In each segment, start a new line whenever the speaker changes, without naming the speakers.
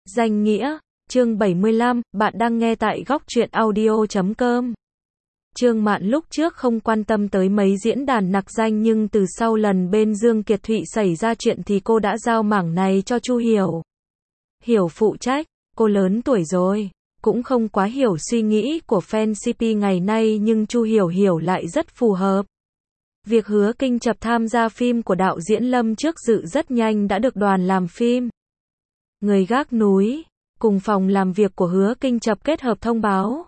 Danh nghĩa, chương 75, bạn đang nghe tại góc truyện audio.com. Trương Mạn lúc trước không quan tâm tới mấy diễn đàn nặc danh, nhưng từ sau lần bên Dương Kiệt Thụy xảy ra chuyện thì cô đã giao mảng này cho Chu Hiểu. Hiểu phụ trách, cô lớn tuổi rồi, cũng không quá hiểu suy nghĩ của fan CP ngày nay, nhưng Chu Hiểu hiểu lại rất phù hợp. Việc Hứa Kinh Chập tham gia phim của đạo diễn Lâm Trước Dự rất nhanh đã được đoàn làm phim Người Gác Núi cùng phòng làm việc của Hứa Kinh Chập kết hợp thông báo.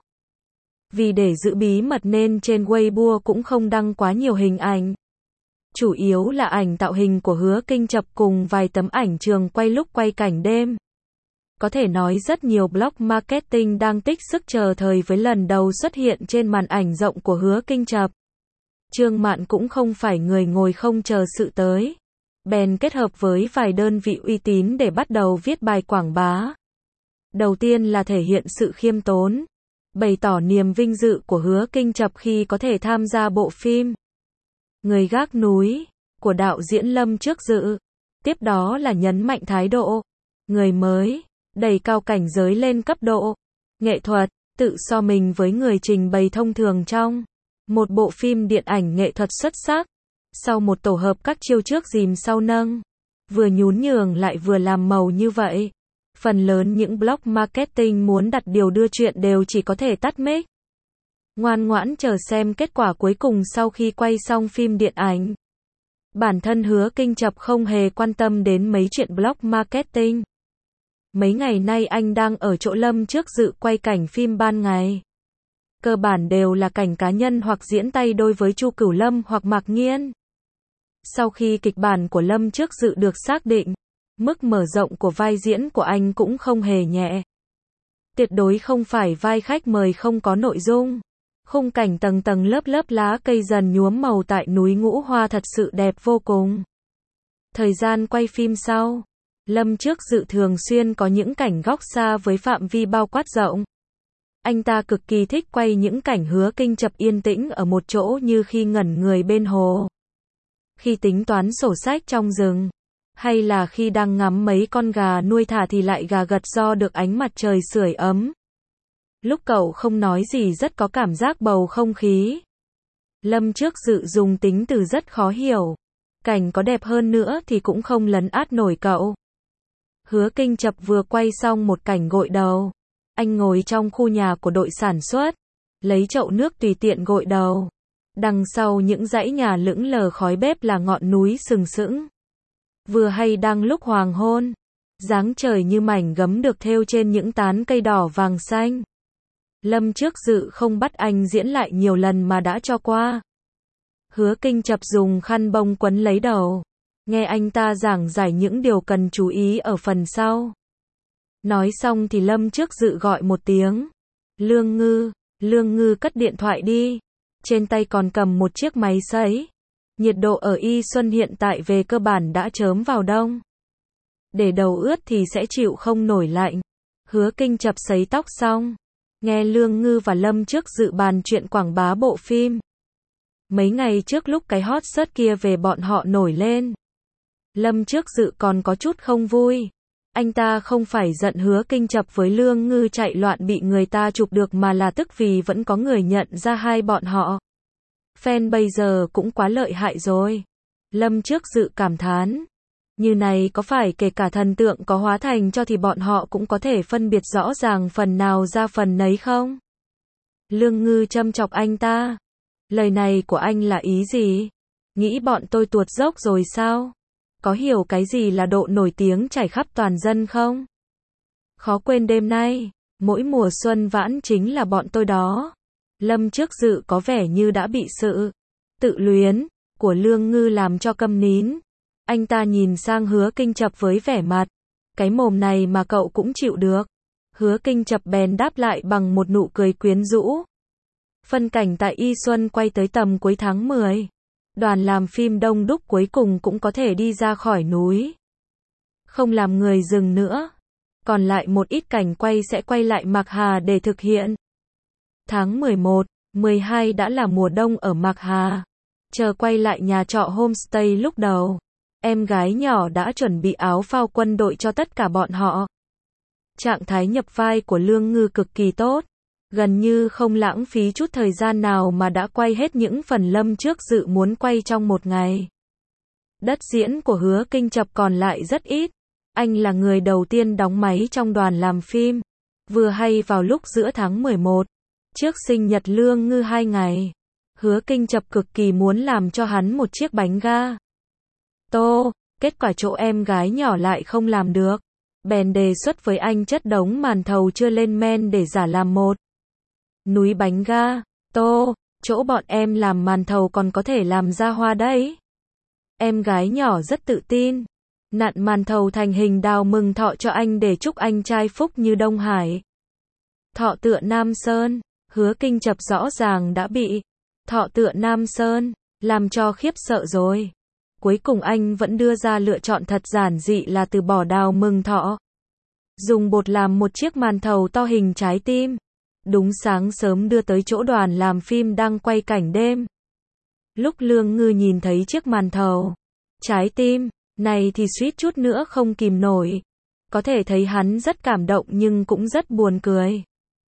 Vì để giữ bí mật nên trên Weibo cũng không đăng quá nhiều hình ảnh. Chủ yếu là ảnh tạo hình của Hứa Kinh Chập cùng vài tấm ảnh trường quay lúc quay cảnh đêm. Có thể nói rất nhiều blog marketing đang tích sức chờ thời với lần đầu xuất hiện trên màn ảnh rộng của Hứa Kinh Chập. Trương Mạn cũng không phải người ngồi không chờ sự tới. Bèn kết hợp với vài đơn vị uy tín để bắt đầu viết bài quảng bá. Đầu tiên là thể hiện sự khiêm tốn, bày tỏ niềm vinh dự của Hứa Kinh Chập khi có thể tham gia bộ phim Người Gác Núi của đạo diễn Lâm Trước Dự. Tiếp đó là nhấn mạnh thái độ người mới, đẩy cao cảnh giới lên cấp độ nghệ thuật, tự so mình với người trình bày thông thường trong một bộ phim điện ảnh nghệ thuật xuất sắc. Sau một tổ hợp các chiêu trước dìm sau nâng, vừa nhún nhường lại vừa làm màu như vậy, phần lớn những blog marketing muốn đặt điều đưa chuyện đều chỉ có thể tắt mic, ngoan ngoãn chờ xem kết quả cuối cùng sau khi quay xong phim điện ảnh. Bản thân Hứa Kinh Chập không hề quan tâm đến mấy chuyện blog marketing. Mấy ngày nay anh đang ở chỗ Lâm Trước Dự quay cảnh phim ban ngày. Cơ bản đều là cảnh cá nhân hoặc diễn tay đôi với Chu Cửu Lâm hoặc Mạc Nghiên. Sau khi kịch bản của Lâm Trước Dự được xác định, mức mở rộng của vai diễn của anh cũng không hề nhẹ. Tuyệt đối không phải vai khách mời không có nội dung. Khung cảnh tầng tầng lớp lớp lá cây dần nhuốm màu tại núi Ngũ Hoa thật sự đẹp vô cùng. Thời gian quay phim sau, Lâm Trước Dự thường xuyên có những cảnh góc xa với phạm vi bao quát rộng. Anh ta cực kỳ thích quay những cảnh Hứa Kinh Chập yên tĩnh ở một chỗ, như khi ngẩn người bên hồ, khi tính toán sổ sách trong rừng, hay là khi đang ngắm mấy con gà nuôi thả thì lại gà gật do được ánh mặt trời sưởi ấm. Lúc cậu không nói gì rất có cảm giác bầu không khí. Lâm Trước Dự dùng tính từ rất khó hiểu. Cảnh có đẹp hơn nữa thì cũng không lấn át nổi cậu. Hứa Kinh Chập vừa quay xong một cảnh gội đầu. Anh ngồi trong khu nhà của đội sản xuất, lấy chậu nước tùy tiện gội đầu. Đằng sau những dãy nhà lững lờ khói bếp là ngọn núi sừng sững. Vừa hay đang lúc hoàng hôn, dáng trời như mảnh gấm được thêu trên những tán cây đỏ vàng xanh. Lâm Trước Dự không bắt anh diễn lại nhiều lần mà đã cho qua. Hứa Kinh Chập dùng khăn bông quấn lấy đầu, nghe anh ta giảng giải những điều cần chú ý ở phần sau. Nói xong thì Lâm Trước Dự gọi một tiếng. Lương Ngư, Lương Ngư cất điện thoại đi. Trên tay còn cầm một chiếc máy sấy. Nhiệt độ ở Y Xuân hiện tại về cơ bản đã chớm vào đông. Để đầu ướt thì sẽ chịu không nổi lạnh. Hứa Kinh Chập sấy tóc xong, nghe Lương Ngư và Lâm Trước Dự bàn chuyện quảng bá bộ phim. Mấy ngày trước lúc cái hot search kia về bọn họ nổi lên, Lâm Trước Dự còn có chút không vui. Anh ta không phải giận Hứa Kinh Chập với Lương Ngư chạy loạn bị người ta chụp được, mà là tức vì vẫn có người nhận ra hai bọn họ. Fan bây giờ cũng quá lợi hại rồi. Lâm Trước Dự cảm thán. Như này có phải kể cả thần tượng có hóa thành cho thì bọn họ cũng có thể phân biệt rõ ràng phần nào ra phần nấy không? Lương Ngư châm chọc anh ta. Lời này của anh là ý gì? Nghĩ bọn tôi tuột dốc rồi sao? Có hiểu cái gì là độ nổi tiếng trải khắp toàn dân không? Khó quên đêm nay, mỗi mùa xuân vãn chính là bọn tôi đó. Lâm Trước Dự có vẻ như đã bị sự tự luyến của Lương Ngư làm cho câm nín. Anh ta nhìn sang Hứa Kinh Chập với vẻ mặt, cái mồm này mà cậu cũng chịu được. Hứa Kinh Chập bèn đáp lại bằng một nụ cười quyến rũ. Phân cảnh tại Y Xuân quay tới tầm cuối tháng 10. Đoàn làm phim đông đúc cuối cùng cũng có thể đi ra khỏi núi. Không làm người dừng nữa. Còn lại một ít cảnh quay sẽ quay lại Mạc Hà để thực hiện. Tháng 11, 12 đã là mùa đông ở Mạc Hà. Chờ quay lại nhà trọ homestay lúc đầu, em gái nhỏ đã chuẩn bị áo phao quân đội cho tất cả bọn họ. Trạng thái nhập vai của Lương Ngư cực kỳ tốt, gần như không lãng phí chút thời gian nào mà đã quay hết những phần Lâm trước dự muốn quay trong một ngày. Đất diễn của Hứa Kinh Chập còn lại rất ít. Anh là người đầu tiên đóng máy trong đoàn làm phim. Vừa hay vào lúc giữa tháng 11, trước sinh nhật Lương Ngư 2 ngày. Hứa Kinh Chập cực kỳ muốn làm cho hắn một chiếc bánh ga tô, kết quả chỗ em gái nhỏ lại không làm được. Bèn đề xuất với anh chất đống màn thầu chưa lên men để giả làm một núi bánh ga tô, chỗ bọn em làm màn thầu còn có thể làm ra hoa đấy. Em gái nhỏ rất tự tin, nặn màn thầu thành hình đào mừng thọ cho anh để chúc anh trai phúc như Đông Hải. Thọ tựa Nam Sơn, Hứa Kinh Chập rõ ràng đã bị thọ tựa Nam Sơn làm cho khiếp sợ rồi. Cuối cùng anh vẫn đưa ra lựa chọn thật giản dị là từ bỏ đào mừng thọ. Dùng bột làm một chiếc màn thầu to hình trái tim. Đúng sáng sớm đưa tới chỗ đoàn làm phim đang quay cảnh đêm. Lúc Lương Ngư nhìn thấy chiếc màn thầu trái tim này thì suýt chút nữa không kìm nổi. Có thể thấy hắn rất cảm động nhưng cũng rất buồn cười.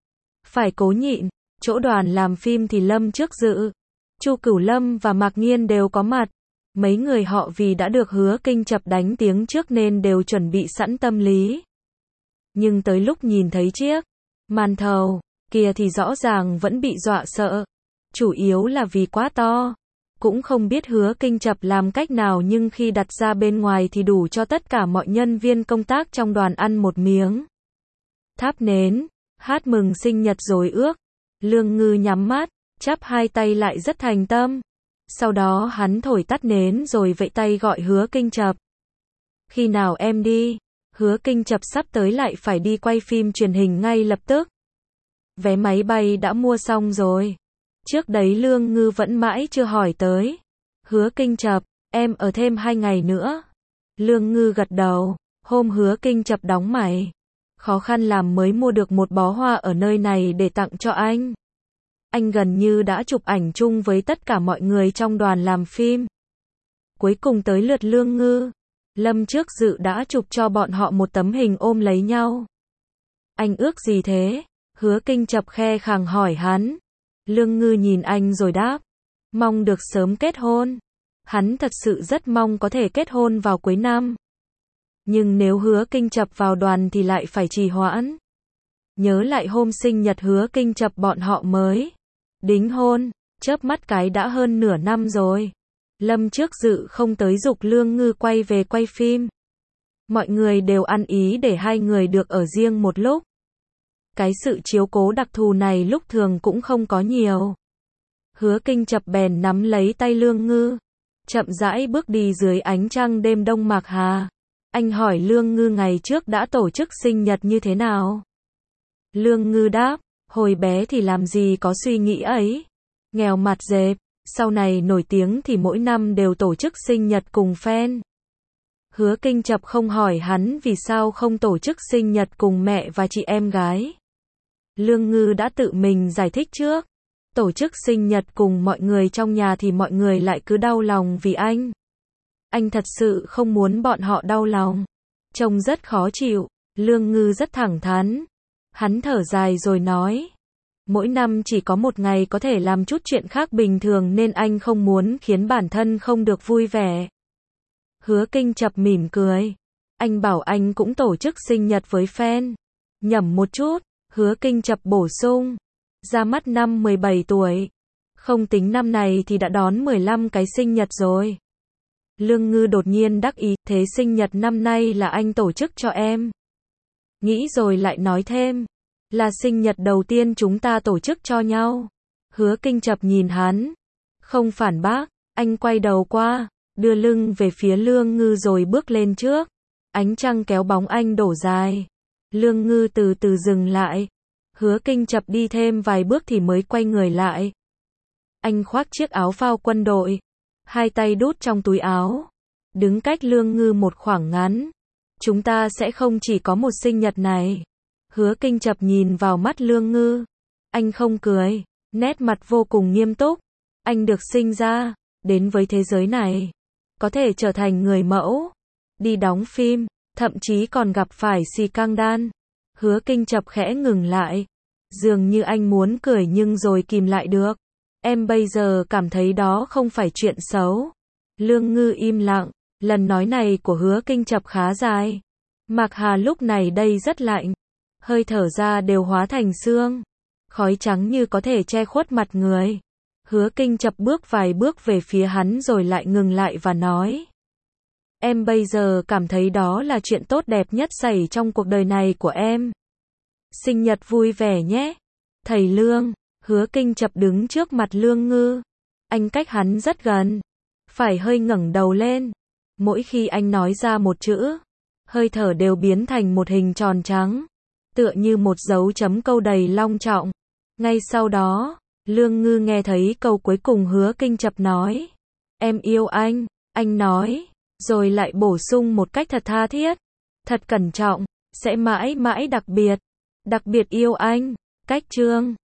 Phải cố nhịn, chỗ đoàn làm phim thì Lâm trước dự, Chu Cửu Lâm và Mạc Nghiên đều có mặt. Mấy người họ vì đã được Hứa Kinh Chập đánh tiếng trước nên đều chuẩn bị sẵn tâm lý. Nhưng tới lúc nhìn thấy chiếc màn thầu kia thì rõ ràng vẫn bị dọa sợ. Chủ yếu là vì quá to. Cũng không biết Hứa Kinh Chập làm cách nào nhưng khi đặt ra bên ngoài thì đủ cho tất cả mọi nhân viên công tác trong đoàn ăn một miếng. Thắp nến, hát mừng sinh nhật rồi ước. Lương Ngư nhắm mắt, chắp hai tay lại rất thành tâm. Sau đó hắn thổi tắt nến rồi vẫy tay gọi Hứa Kinh Chập. Khi nào em đi? Hứa Kinh Chập sắp tới lại phải đi quay phim truyền hình ngay lập tức. Vé máy bay đã mua xong rồi. Trước đấy Lương Ngư vẫn mãi chưa hỏi tới. Hứa Kinh Chập, em ở thêm 2 ngày nữa. Lương Ngư gật đầu. Hôm Hứa Kinh Chập đóng mày, khó khăn làm mới mua được một bó hoa ở nơi này để tặng cho anh. Anh gần như đã chụp ảnh chung với tất cả mọi người trong đoàn làm phim. Cuối cùng tới lượt Lương Ngư. Lâm trước dự đã chụp cho bọn họ một tấm hình ôm lấy nhau. Anh ước gì thế? Hứa Kinh Chập khe khàng hỏi hắn. Lương Ngư nhìn anh rồi đáp. Mong được sớm kết hôn. Hắn thật sự rất mong có thể kết hôn vào cuối năm. Nhưng nếu Hứa Kinh Chập vào đoàn thì lại phải trì hoãn. Nhớ lại hôm sinh nhật Hứa Kinh Chập bọn họ mới đính hôn, chớp mắt cái đã hơn nửa năm rồi. Lâm trước dự không tới giục Lương Ngư quay về quay phim. Mọi người đều ăn ý để hai người được ở riêng một lúc. Cái sự chiếu cố đặc thù này lúc thường cũng không có nhiều. Hứa Kinh Chập bèn nắm lấy tay Lương Ngư, chậm rãi bước đi dưới ánh trăng đêm đông Mạc Hà. Anh hỏi Lương Ngư ngày trước đã tổ chức sinh nhật như thế nào? Lương Ngư đáp, hồi bé thì làm gì có suy nghĩ ấy. Nghèo mặt dẹp, sau này nổi tiếng thì mỗi năm đều tổ chức sinh nhật cùng fan. Hứa Kinh Chập không hỏi hắn vì sao không tổ chức sinh nhật cùng mẹ và chị em gái. Lương Ngư đã tự mình giải thích trước. Tổ chức sinh nhật cùng mọi người trong nhà thì mọi người lại cứ đau lòng vì anh. Anh thật sự không muốn bọn họ đau lòng. Trông rất khó chịu. Lương Ngư rất thẳng thắn. Hắn thở dài rồi nói. Mỗi năm chỉ có một ngày có thể làm chút chuyện khác bình thường nên anh không muốn khiến bản thân không được vui vẻ. Hứa Kinh Chập mỉm cười. Anh bảo anh cũng tổ chức sinh nhật với fan. Nhẩm một chút, Hứa Kinh Chập bổ sung. Ra mắt năm 17 tuổi. Không tính năm này thì đã đón 15 cái sinh nhật rồi. Lương Ngư đột nhiên đắc ý, thế sinh nhật năm nay là anh tổ chức cho em. Nghĩ rồi lại nói thêm. Là sinh nhật đầu tiên chúng ta tổ chức cho nhau. Hứa Kinh Chập nhìn hắn. Không phản bác, anh quay đầu qua, đưa lưng về phía Lương Ngư rồi bước lên trước. Ánh trăng kéo bóng anh đổ dài. Lương Ngư từ từ dừng lại. Hứa Kinh Chập đi thêm vài bước thì mới quay người lại. Anh khoác chiếc áo phao quân đội, hai tay đút trong túi áo, đứng cách Lương Ngư một khoảng ngắn. Chúng ta sẽ không chỉ có một sinh nhật này. Hứa Kinh Chập nhìn vào mắt Lương Ngư. Anh không cười, nét mặt vô cùng nghiêm túc. Anh được sinh ra, đến với thế giới này, có thể trở thành người mẫu, đi đóng phim, thậm chí còn gặp phải scandal. Hứa Kinh Chập khẽ ngừng lại. Dường như anh muốn cười nhưng rồi kìm lại được. Em bây giờ cảm thấy đó không phải chuyện xấu. Lương Ngư im lặng. Lần nói này của Hứa Kinh Chập khá dài. Mạc Hà lúc này đây rất lạnh. Hơi thở ra đều hóa thành sương. Khói trắng như có thể che khuất mặt người. Hứa Kinh Chập bước vài bước về phía hắn rồi lại ngừng lại và nói. Em bây giờ cảm thấy đó là chuyện tốt đẹp nhất xảy trong cuộc đời này của em. Sinh nhật vui vẻ nhé. Thầy Lương. Hứa Kinh Chập đứng trước mặt Lương Ngư. Anh cách hắn rất gần. Phải hơi ngẩng đầu lên. Mỗi khi anh nói ra một chữ, hơi thở đều biến thành một hình tròn trắng. Tựa như một dấu chấm câu đầy long trọng. Ngay sau đó, Lương Ngư nghe thấy câu cuối cùng Hứa Kinh Chập nói. Em yêu anh nói, rồi lại bổ sung một cách thật tha thiết, thật cẩn trọng, sẽ mãi mãi đặc biệt yêu anh. Cách chương